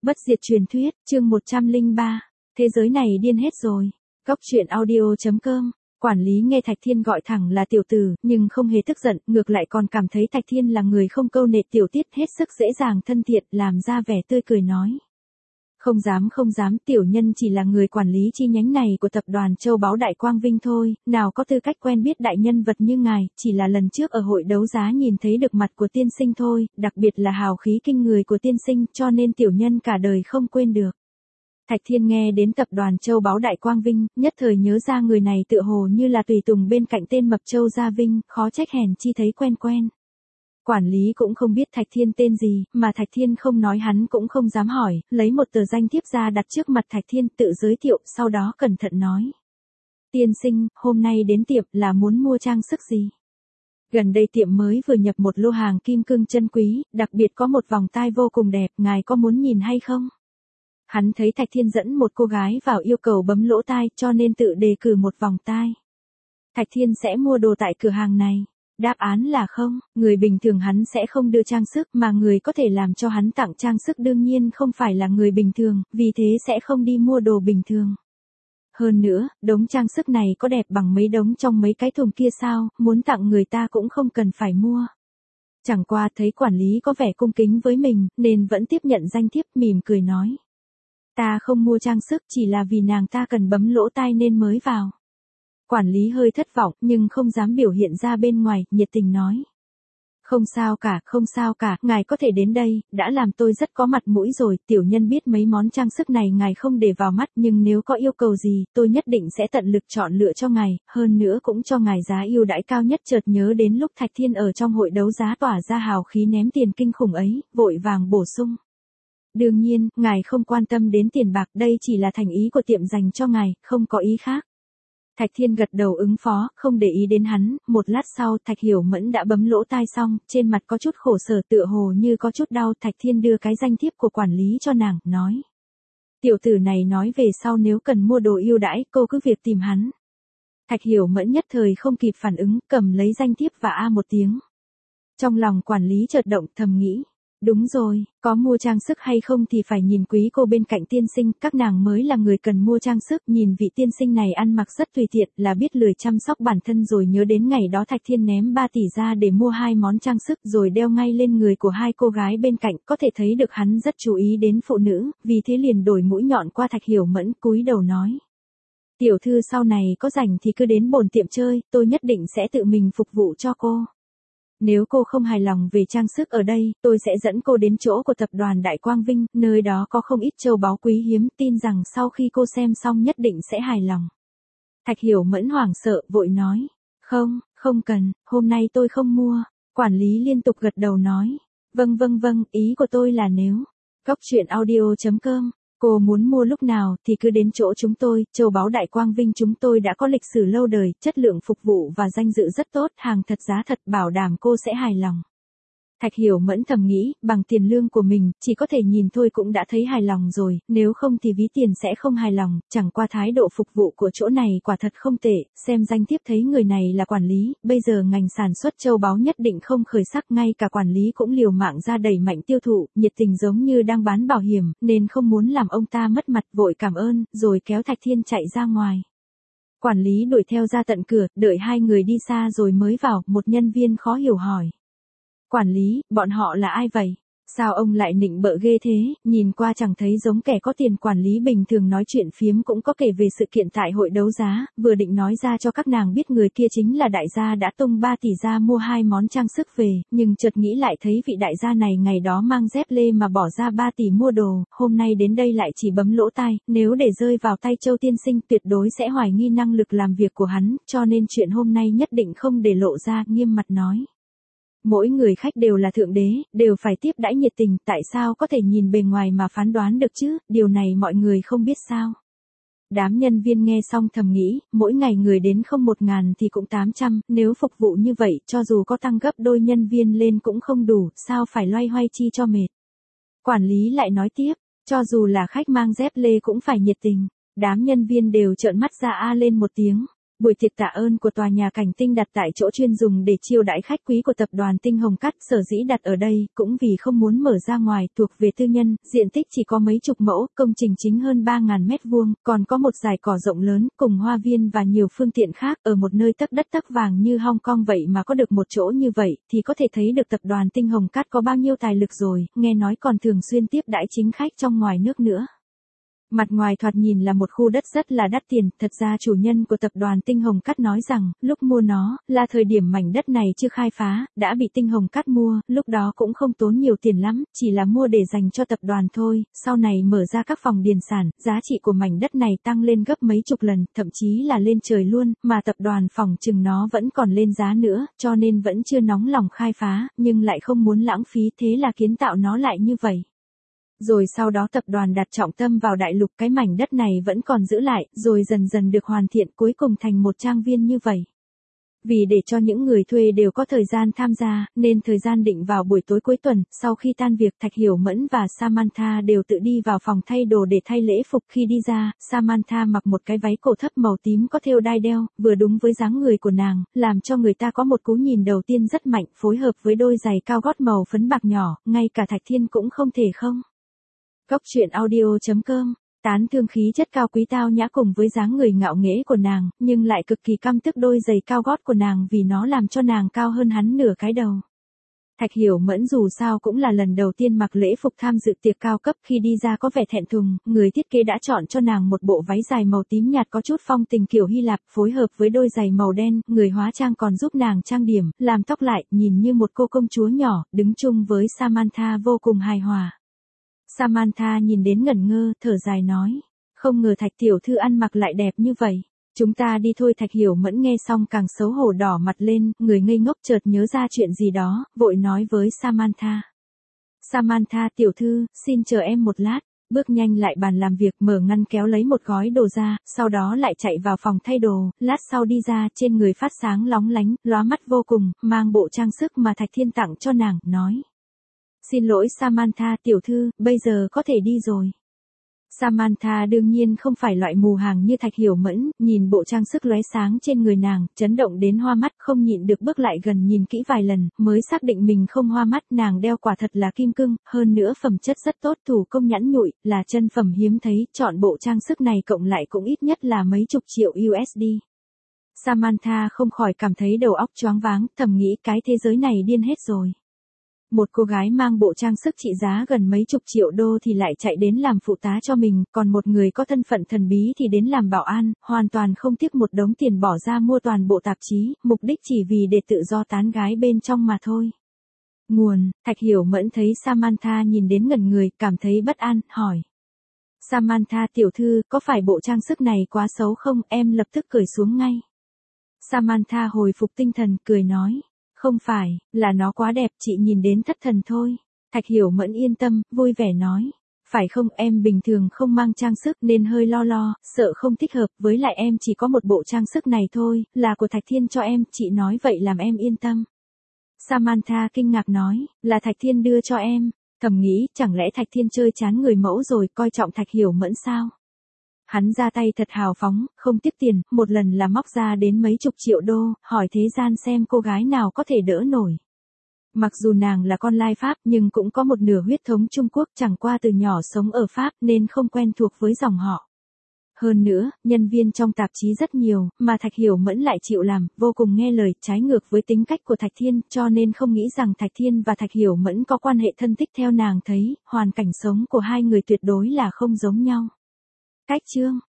Bất diệt truyền thuyết, chương 103. Thế giới này điên hết rồi. Góc truyện audio.com. Quản lý nghe Thạch Thiên gọi thẳng là tiểu tử, nhưng không hề tức giận, ngược lại còn cảm thấy Thạch Thiên là người không câu nệ tiểu tiết, hết sức dễ dàng thân thiện, làm ra vẻ tươi cười nói. Không dám, tiểu nhân chỉ là người quản lý chi nhánh này của tập đoàn Châu Báu Đại Quang Vinh thôi, nào có tư cách quen biết đại nhân vật như ngài, chỉ là lần trước ở hội đấu giá nhìn thấy được mặt của tiên sinh thôi, đặc biệt là hào khí kinh người của tiên sinh, cho nên tiểu nhân cả đời không quên được. Thạch Thiên nghe đến tập đoàn Châu Báu Đại Quang Vinh, nhất thời nhớ ra người này tựa hồ như là tùy tùng bên cạnh tên mập Châu Gia Vinh, khó trách hèn chi thấy quen. Quản lý cũng không biết Thạch Thiên tên gì, mà Thạch Thiên không nói hắn cũng không dám hỏi, lấy một tờ danh thiếp ra đặt trước mặt Thạch Thiên tự giới thiệu, sau đó cẩn thận nói. Tiên sinh, hôm nay đến tiệm là muốn mua trang sức gì? Gần đây tiệm mới vừa nhập một lô hàng kim cương chân quý, đặc biệt có một vòng tai vô cùng đẹp, ngài có muốn nhìn hay không? Hắn thấy Thạch Thiên dẫn một cô gái vào yêu cầu bấm lỗ tai, cho nên tự đề cử một vòng tai. Thạch Thiên sẽ mua đồ tại cửa hàng này. Đáp án là không, người bình thường hắn sẽ không đưa trang sức, mà người có thể làm cho hắn tặng trang sức đương nhiên không phải là người bình thường, vì thế sẽ không đi mua đồ bình thường. Hơn nữa, đống trang sức này có đẹp bằng mấy đống trong mấy cái thùng kia sao, muốn tặng người ta cũng không cần phải mua. Chẳng qua thấy quản lý có vẻ cung kính với mình, nên vẫn tiếp nhận danh thiếp, mỉm cười nói. Ta không mua trang sức, chỉ là vì nàng ta cần bấm lỗ tai nên mới vào. Quản lý hơi thất vọng, nhưng không dám biểu hiện ra bên ngoài, nhiệt tình nói. Không sao cả, ngài có thể đến đây, đã làm tôi rất có mặt mũi rồi, tiểu nhân biết mấy món trang sức này ngài không để vào mắt, nhưng nếu có yêu cầu gì, tôi nhất định sẽ tận lực chọn lựa cho ngài, hơn nữa cũng cho ngài giá ưu đãi cao nhất. Chợt nhớ đến lúc Thạch Thiên ở trong hội đấu giá tỏa ra hào khí ném tiền kinh khủng ấy, vội vàng bổ sung. Đương nhiên, ngài không quan tâm đến tiền bạc, đây chỉ là thành ý của tiệm dành cho ngài, không có ý khác. Thạch Thiên gật đầu ứng phó, không để ý đến hắn, một lát sau Thạch Hiểu Mẫn đã bấm lỗ tai xong, trên mặt có chút khổ sở tựa hồ như có chút đau. Thạch Thiên đưa cái danh thiếp của quản lý cho nàng, nói. Tiểu tử này nói về sau nếu cần mua đồ ưu đãi, cô cứ việc tìm hắn. Thạch Hiểu Mẫn nhất thời không kịp phản ứng, cầm lấy danh thiếp và a một tiếng. Trong lòng quản lý chợt động, thầm nghĩ. Đúng rồi, có mua trang sức hay không thì phải nhìn quý cô bên cạnh tiên sinh, các nàng mới là người cần mua trang sức, nhìn vị tiên sinh này ăn mặc rất tùy tiện, là biết lười chăm sóc bản thân rồi. Nhớ đến ngày đó Thạch Thiên ném 3 tỷ ra để mua 2 món trang sức rồi đeo ngay lên người của 2 cô gái bên cạnh, có thể thấy được hắn rất chú ý đến phụ nữ, vì thế liền đổi mũi nhọn qua Thạch Hiểu Mẫn, cúi đầu nói. Tiểu thư sau này có rảnh thì cứ đến bổn tiệm chơi, tôi nhất định sẽ tự mình phục vụ cho cô. Nếu cô không hài lòng về trang sức ở đây, tôi sẽ dẫn cô đến chỗ của tập đoàn Đại Quang Vinh, nơi đó có không ít châu báu quý hiếm, tin rằng sau khi cô xem xong nhất định sẽ hài lòng. Thạch Hiểu Mẫn hoảng sợ, vội nói. Không cần, hôm nay tôi không mua. Quản lý liên tục gật đầu nói. Vâng, ý của tôi là nếu. Góc truyện audio.com. Cô muốn mua lúc nào thì cứ đến chỗ chúng tôi, Châu Báu Đại Quang Vinh chúng tôi đã có lịch sử lâu đời, chất lượng phục vụ và danh dự rất tốt, hàng thật giá thật, bảo đảm cô sẽ hài lòng. Thạch Hiểu Mẫn thầm nghĩ, bằng tiền lương của mình, chỉ có thể nhìn thôi cũng đã thấy hài lòng rồi, nếu không thì ví tiền sẽ không hài lòng, chẳng qua thái độ phục vụ của chỗ này quả thật không tệ, xem danh thiếp thấy người này là quản lý, bây giờ ngành sản xuất châu báu nhất định không khởi sắc, ngay cả quản lý cũng liều mạng ra đẩy mạnh tiêu thụ, nhiệt tình giống như đang bán bảo hiểm, nên không muốn làm ông ta mất mặt, vội cảm ơn, rồi kéo Thạch Thiên chạy ra ngoài. Quản lý đuổi theo ra tận cửa, đợi hai người đi xa rồi mới vào, một nhân viên khó hiểu hỏi. Quản lý, bọn họ là ai vậy? Sao ông lại nịnh bợ ghê thế, nhìn qua chẳng thấy giống kẻ có tiền. Quản lý bình thường nói chuyện phiếm cũng có kể về sự kiện tại hội đấu giá, vừa định nói ra cho các nàng biết người kia chính là đại gia đã tung 3 tỷ ra mua 2 món trang sức về, nhưng chợt nghĩ lại thấy vị đại gia này ngày đó mang dép lê mà bỏ ra 3 tỷ mua đồ, hôm nay đến đây lại chỉ bấm lỗ tai, nếu để rơi vào tay Châu tiên sinh tuyệt đối sẽ hoài nghi năng lực làm việc của hắn, cho nên chuyện hôm nay nhất định không để lộ ra, nghiêm mặt nói. Mỗi người khách đều là thượng đế, đều phải tiếp đãi nhiệt tình, tại sao có thể nhìn bề ngoài mà phán đoán được chứ, điều này mọi người không biết sao. Đám nhân viên nghe xong thầm nghĩ, mỗi ngày người đến không 1.000 thì cũng 800, nếu phục vụ như vậy, cho dù có tăng gấp đôi nhân viên lên cũng không đủ, sao phải loay hoay chi cho mệt. Quản lý lại nói tiếp, cho dù là khách mang dép lê cũng phải nhiệt tình, đám nhân viên đều trợn mắt ra a lên một tiếng. Buổi tiệc tạ ơn của tòa nhà Cảnh Tinh đặt tại chỗ chuyên dùng để chiêu đãi khách quý của tập đoàn Tinh Hồng Cắt, sở dĩ đặt ở đây cũng vì không muốn mở ra ngoài, thuộc về tư nhân, diện tích chỉ có mấy chục mẫu, công trình chính hơn 3.000 mét vuông, còn có một dải cỏ rộng lớn, cùng hoa viên và nhiều phương tiện khác, ở một nơi tấc đất tấc vàng như Hong Kong vậy mà có được một chỗ như vậy, thì có thể thấy được tập đoàn Tinh Hồng Cắt có bao nhiêu tài lực rồi, nghe nói còn thường xuyên tiếp đãi chính khách trong ngoài nước nữa. Mặt ngoài thoạt nhìn là một khu đất rất là đắt tiền, thật ra chủ nhân của tập đoàn Tinh Hồng Cắt nói rằng, lúc mua nó, là thời điểm mảnh đất này chưa khai phá, đã bị Tinh Hồng Cắt mua, lúc đó cũng không tốn nhiều tiền lắm, chỉ là mua để dành cho tập đoàn thôi, sau này mở ra các phòng điền sản, giá trị của mảnh đất này tăng lên gấp mấy chục lần, thậm chí là lên trời luôn, mà tập đoàn phòng chừng nó vẫn còn lên giá nữa, cho nên vẫn chưa nóng lòng khai phá, nhưng lại không muốn lãng phí, thế là kiến tạo nó lại như vậy. Rồi sau đó tập đoàn đặt trọng tâm vào đại lục, cái mảnh đất này vẫn còn giữ lại, rồi dần dần được hoàn thiện, cuối cùng thành một trang viên như vậy. Vì để cho những người thuê đều có thời gian tham gia, nên thời gian định vào buổi tối cuối tuần, sau khi tan việc, Thạch Hiểu Mẫn và Samantha đều tự đi vào phòng thay đồ để thay lễ phục. Khi đi ra, Samantha mặc một cái váy cổ thấp màu tím có thêu đai đeo, vừa đúng với dáng người của nàng, làm cho người ta có một cú nhìn đầu tiên rất mạnh, phối hợp với đôi giày cao gót màu phấn bạc nhỏ, ngay cả Thạch Thiên cũng không thể không. Góc truyện audio.com, tán thương khí chất cao quý tao nhã cùng với dáng người ngạo nghễ của nàng, nhưng lại cực kỳ căm tức đôi giày cao gót của nàng vì nó làm cho nàng cao hơn hắn nửa cái đầu. Thạch Hiểu Mẫn dù sao cũng là lần đầu tiên mặc lễ phục tham dự tiệc cao cấp, khi đi ra có vẻ thẹn thùng, người thiết kế đã chọn cho nàng một bộ váy dài màu tím nhạt có chút phong tình kiểu Hy Lạp, phối hợp với đôi giày màu đen, người hóa trang còn giúp nàng trang điểm, làm tóc lại, nhìn như một cô công chúa nhỏ, đứng chung với Samantha vô cùng hài hòa. Samantha nhìn đến ngẩn ngơ, thở dài nói, không ngờ Thạch tiểu thư ăn mặc lại đẹp như vậy. Chúng ta đi thôi. Thạch Hiểu Mẫn nghe xong càng xấu hổ đỏ mặt lên, người ngây ngốc chợt nhớ ra chuyện gì đó, vội nói với Samantha. Samantha tiểu thư, xin chờ em một lát. Bước nhanh lại bàn làm việc, mở ngăn kéo lấy một gói đồ ra, sau đó lại chạy vào phòng thay đồ, lát sau đi ra, trên người phát sáng lóng lánh, lóa mắt vô cùng, mang bộ trang sức mà Thạch Thiên tặng cho nàng, nói. Xin lỗi Samantha tiểu thư, bây giờ có thể đi rồi. Samantha đương nhiên không phải loại mù hàng như Thạch Hiểu Mẫn, nhìn bộ trang sức lóe sáng trên người nàng, chấn động đến hoa mắt, không nhịn được bước lại gần nhìn kỹ vài lần, mới xác định mình không hoa mắt. Nàng đeo quả thật là kim cương, hơn nữa phẩm chất rất tốt, thủ công nhẵn nhụi, là chân phẩm hiếm thấy, chọn bộ trang sức này cộng lại cũng ít nhất là mấy chục triệu USD. Samantha không khỏi cảm thấy đầu óc choáng váng, thầm nghĩ cái thế giới này điên hết rồi. Một cô gái mang bộ trang sức trị giá gần mấy chục triệu đô thì lại chạy đến làm phụ tá cho mình, còn một người có thân phận thần bí thì đến làm bảo an, hoàn toàn không tiếc một đống tiền bỏ ra mua toàn bộ tạp chí, mục đích chỉ vì để tự do tán gái bên trong mà thôi. Nguồn, Thạch Hiểu Mẫn thấy Samantha nhìn đến ngẩn người, cảm thấy bất an, hỏi. Samantha tiểu thư, có phải bộ trang sức này quá xấu không, em lập tức cởi xuống ngay. Samantha hồi phục tinh thần, cười nói. Không phải, là nó quá đẹp, chị nhìn đến thất thần thôi. Thạch Hiểu Mẫn yên tâm, vui vẻ nói. Phải không, em bình thường không mang trang sức nên hơi lo, sợ không thích hợp, với lại em chỉ có một bộ trang sức này thôi, là của Thạch Thiên cho em, chị nói vậy làm em yên tâm. Samantha kinh ngạc nói, là Thạch Thiên đưa cho em, thầm nghĩ, chẳng lẽ Thạch Thiên chơi chán người mẫu rồi, coi trọng Thạch Hiểu Mẫn sao? Hắn ra tay thật hào phóng, không tiếc tiền, một lần là móc ra đến mấy chục triệu đô, hỏi thế gian xem cô gái nào có thể đỡ nổi. Mặc dù nàng là con lai Pháp nhưng cũng có một nửa huyết thống Trung Quốc, chẳng qua từ nhỏ sống ở Pháp nên không quen thuộc với dòng họ. Hơn nữa, nhân viên trong tạp chí rất nhiều, mà Thạch Hiểu Mẫn lại chịu làm, vô cùng nghe lời, trái ngược với tính cách của Thạch Thiên, cho nên không nghĩ rằng Thạch Thiên và Thạch Hiểu Mẫn có quan hệ thân thích. Theo nàng thấy, hoàn cảnh sống của hai người tuyệt đối là không giống nhau. Cách chương